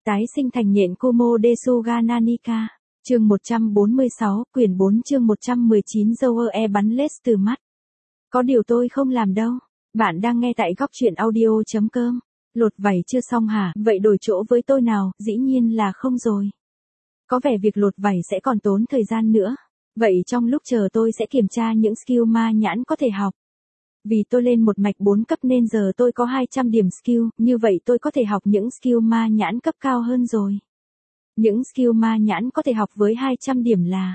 tái sinh thành nhện Kumo Desuga Nanika. Chương 146, quyển 4 chương 119 Zoe bắn lết từ mắt. Có điều tôi không làm đâu. Bạn đang nghe tại góc truyện audio.com. Lột vảy chưa xong hả? Vậy đổi chỗ với tôi nào? Dĩ nhiên là không rồi. Có vẻ việc lột vảy sẽ còn tốn thời gian nữa. Vậy trong lúc chờ tôi sẽ kiểm tra những skill ma nhãn có thể học. Vì tôi lên một mạch 4 cấp nên giờ tôi có 200 điểm skill, như vậy tôi có thể học những skill ma nhãn cấp cao hơn rồi. Những skill ma nhãn có thể học với 200 điểm là: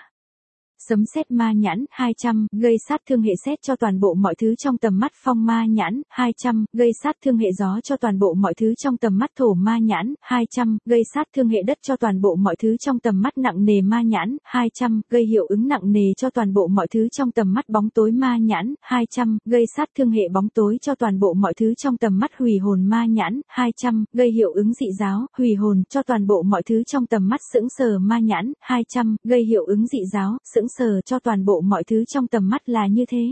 sấm sét ma nhãn 200, gây sát thương hệ sét cho toàn bộ mọi thứ trong tầm mắt. Phong ma nhãn 200, gây sát thương hệ gió cho toàn bộ mọi thứ trong tầm mắt. Thổ ma nhãn 200, gây sát thương hệ đất cho toàn bộ mọi thứ trong tầm mắt. Nặng nề ma nhãn 200, gây hiệu ứng nặng nề cho toàn bộ mọi thứ trong tầm mắt. Bóng tối ma nhãn 200, gây sát thương hệ bóng tối cho toàn bộ mọi thứ trong tầm mắt. Hủy hồn ma nhãn 200, gây hiệu ứng dị giáo, hủy hồn cho toàn bộ mọi thứ trong tầm mắt. Sững sờ ma nhãn 200, gây hiệu ứng dị giáo, sững sờ cho toàn bộ mọi thứ trong tầm mắt. Là như thế.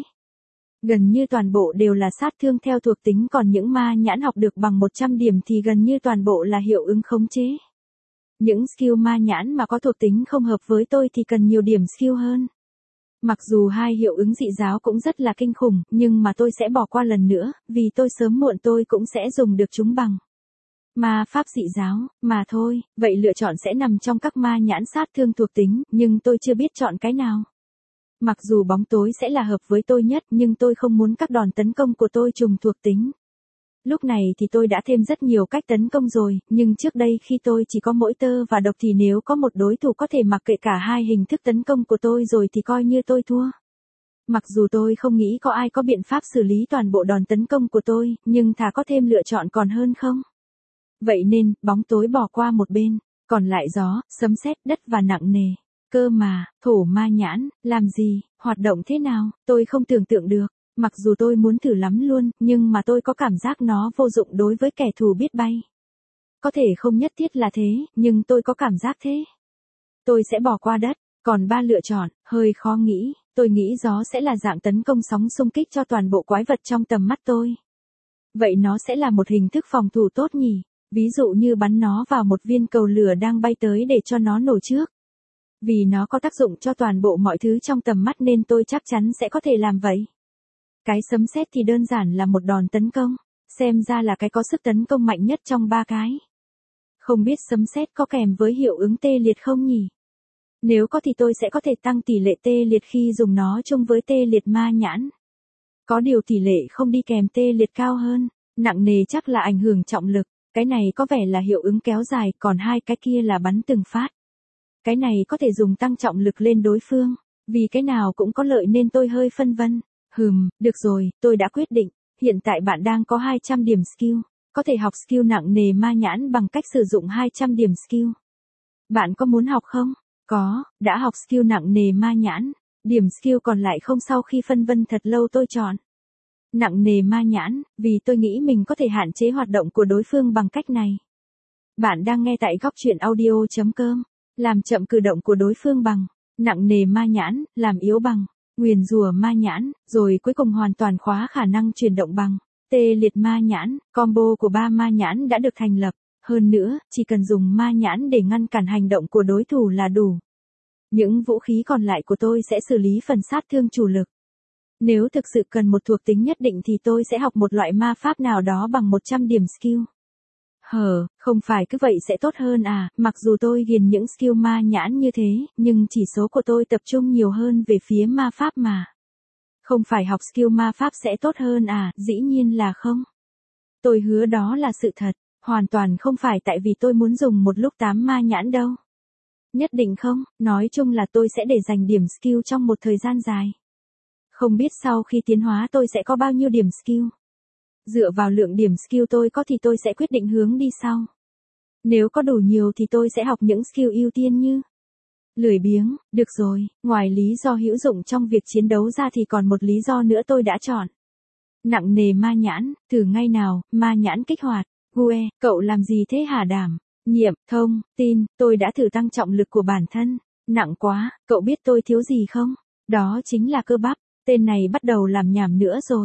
Gần như toàn bộ đều là sát thương theo thuộc tính, còn những ma nhãn học được bằng 100 điểm thì gần như toàn bộ là hiệu ứng khống chế. Những skill ma nhãn mà có thuộc tính không hợp với tôi thì cần nhiều điểm skill hơn. Mặc dù hai hiệu ứng dị giáo cũng rất là kinh khủng, nhưng mà tôi sẽ bỏ qua lần nữa, vì tôi sớm muộn tôi cũng sẽ dùng được chúng bằng ma pháp dị giáo, mà thôi. Vậy lựa chọn sẽ nằm trong các ma nhãn sát thương thuộc tính, nhưng tôi chưa biết chọn cái nào. Mặc dù bóng tối sẽ là hợp với tôi nhất, nhưng tôi không muốn các đòn tấn công của tôi trùng thuộc tính. Lúc này thì tôi đã thêm rất nhiều cách tấn công rồi, nhưng trước đây khi tôi chỉ có mỗi tơ và độc thì nếu có một đối thủ có thể mặc kệ cả hai hình thức tấn công của tôi rồi thì coi như tôi thua. Mặc dù tôi không nghĩ có ai có biện pháp xử lý toàn bộ đòn tấn công của tôi, nhưng thà có thêm lựa chọn còn hơn không. Vậy nên, bóng tối bỏ qua một bên, còn lại gió, sấm sét, đất và nặng nề. Cơ mà, thổ ma nhãn, làm gì, hoạt động thế nào, tôi không tưởng tượng được. Mặc dù tôi muốn thử lắm luôn, nhưng mà tôi có cảm giác nó vô dụng đối với kẻ thù biết bay. Có thể không nhất thiết là thế, nhưng tôi có cảm giác thế. Tôi sẽ bỏ qua đất, còn 3 lựa chọn, hơi khó nghĩ. Tôi nghĩ gió sẽ là dạng tấn công sóng xung kích cho toàn bộ quái vật trong tầm mắt tôi. Vậy nó sẽ là một hình thức phòng thủ tốt nhỉ? Ví dụ như bắn nó vào một viên cầu lửa đang bay tới để cho nó nổ trước. Vì nó có tác dụng cho toàn bộ mọi thứ trong tầm mắt nên tôi chắc chắn sẽ có thể làm vậy. Cái sấm sét thì đơn giản là một đòn tấn công, xem ra là cái có sức tấn công mạnh nhất trong 3 cái. Không biết sấm sét có kèm với hiệu ứng tê liệt không nhỉ? Nếu có thì tôi sẽ có thể tăng tỷ lệ tê liệt khi dùng nó chung với tê liệt ma nhãn. Có điều tỷ lệ không đi kèm tê liệt cao hơn, nặng nề chắc là ảnh hưởng trọng lực. Cái này có vẻ là hiệu ứng kéo dài, còn hai cái kia là bắn từng phát. Cái này có thể dùng tăng trọng lực lên đối phương, vì cái nào cũng có lợi nên tôi hơi phân vân. Được rồi, tôi đã quyết định. Hiện tại bạn đang có 200 điểm skill, có thể học skill nặng nề ma nhãn bằng cách sử dụng 200 điểm skill. Bạn có muốn học không? Có, đã học skill nặng nề ma nhãn. Điểm skill còn lại không. Sau khi phân vân thật lâu tôi chọn nặng nề ma nhãn, vì tôi nghĩ mình có thể hạn chế hoạt động của đối phương bằng cách này. Bạn đang nghe tại góc truyện audio.com. Làm chậm cử động của đối phương bằng nặng nề ma nhãn, làm yếu bằng nguyền rủa ma nhãn, rồi cuối cùng hoàn toàn khóa khả năng chuyển động bằng tê liệt ma nhãn. Combo của 3 ma nhãn đã được thành lập. Hơn nữa, chỉ cần dùng ma nhãn để ngăn cản hành động của đối thủ là đủ. Những vũ khí còn lại của tôi sẽ xử lý phần sát thương chủ lực. Nếu thực sự cần một thuộc tính nhất định thì tôi sẽ học một loại ma pháp nào đó bằng 100 điểm skill. Không phải cứ vậy sẽ tốt hơn à? Mặc dù tôi ghiền những skill ma nhãn như thế, nhưng chỉ số của tôi tập trung nhiều hơn về phía ma pháp mà. Không phải học skill ma pháp sẽ tốt hơn à? Dĩ nhiên là không. Tôi hứa đó là sự thật, hoàn toàn không phải tại vì tôi muốn dùng một lúc 8 ma nhãn đâu. Nhất định không, nói chung là tôi sẽ để dành điểm skill trong một thời gian dài. Không biết sau khi tiến hóa tôi sẽ có bao nhiêu điểm skill. Dựa vào lượng điểm skill tôi có thì tôi sẽ quyết định hướng đi sau. Nếu có đủ nhiều thì tôi sẽ học những skill ưu tiên như lười biếng. Được rồi, ngoài lý do hữu dụng trong việc chiến đấu ra thì còn một lý do nữa tôi đã chọn. Nặng nề ma nhãn, thử ngay nào. Ma nhãn kích hoạt. Gue, cậu làm gì thế hả Đảm? Nhiệm, thông, tin, tôi đã thử tăng trọng lực của bản thân. Nặng quá, cậu biết tôi thiếu gì không? Đó chính là cơ bắp. Tên này bắt đầu làm nhảm nữa rồi.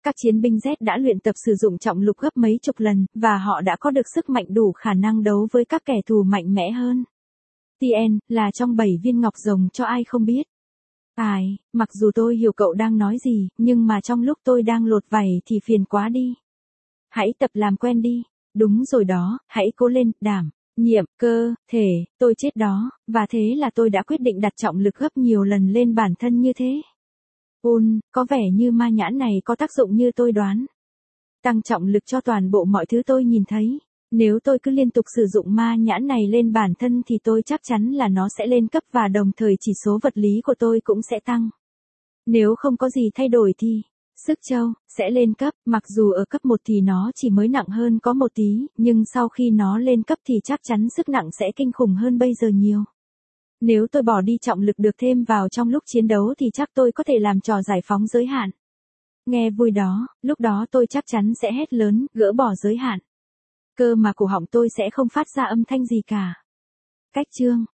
các chiến binh Z đã luyện tập sử dụng trọng lực gấp mấy chục lần, và họ đã có được sức mạnh đủ khả năng đấu với các kẻ thù mạnh mẽ hơn. TN, là trong 7 viên ngọc rồng cho ai không biết. Mặc dù tôi hiểu cậu đang nói gì, nhưng mà trong lúc tôi đang lột vảy thì phiền quá đi. Hãy tập làm quen đi. Đúng rồi đó, hãy cố lên, đảm nhiệm, cơ thể, tôi chết đó, và thế là tôi đã quyết định đặt trọng lực gấp nhiều lần lên bản thân như thế. Có vẻ như ma nhãn này có tác dụng như tôi đoán. Tăng trọng lực cho toàn bộ mọi thứ tôi nhìn thấy. Nếu tôi cứ liên tục sử dụng ma nhãn này lên bản thân thì tôi chắc chắn là nó sẽ lên cấp và đồng thời chỉ số vật lý của tôi cũng sẽ tăng. Nếu không có gì thay đổi thì sức châu sẽ lên cấp, mặc dù ở cấp 1 thì nó chỉ mới nặng hơn có một tí, nhưng sau khi nó lên cấp thì chắc chắn sức nặng sẽ kinh khủng hơn bây giờ nhiều. Nếu tôi bỏ đi trọng lực được thêm vào trong lúc chiến đấu thì chắc tôi có thể làm trò giải phóng giới hạn. Nghe vui đó, lúc đó tôi chắc chắn sẽ hét lớn, gỡ bỏ giới hạn. Cơ mà cổ họng tôi sẽ không phát ra âm thanh gì cả. Cách chương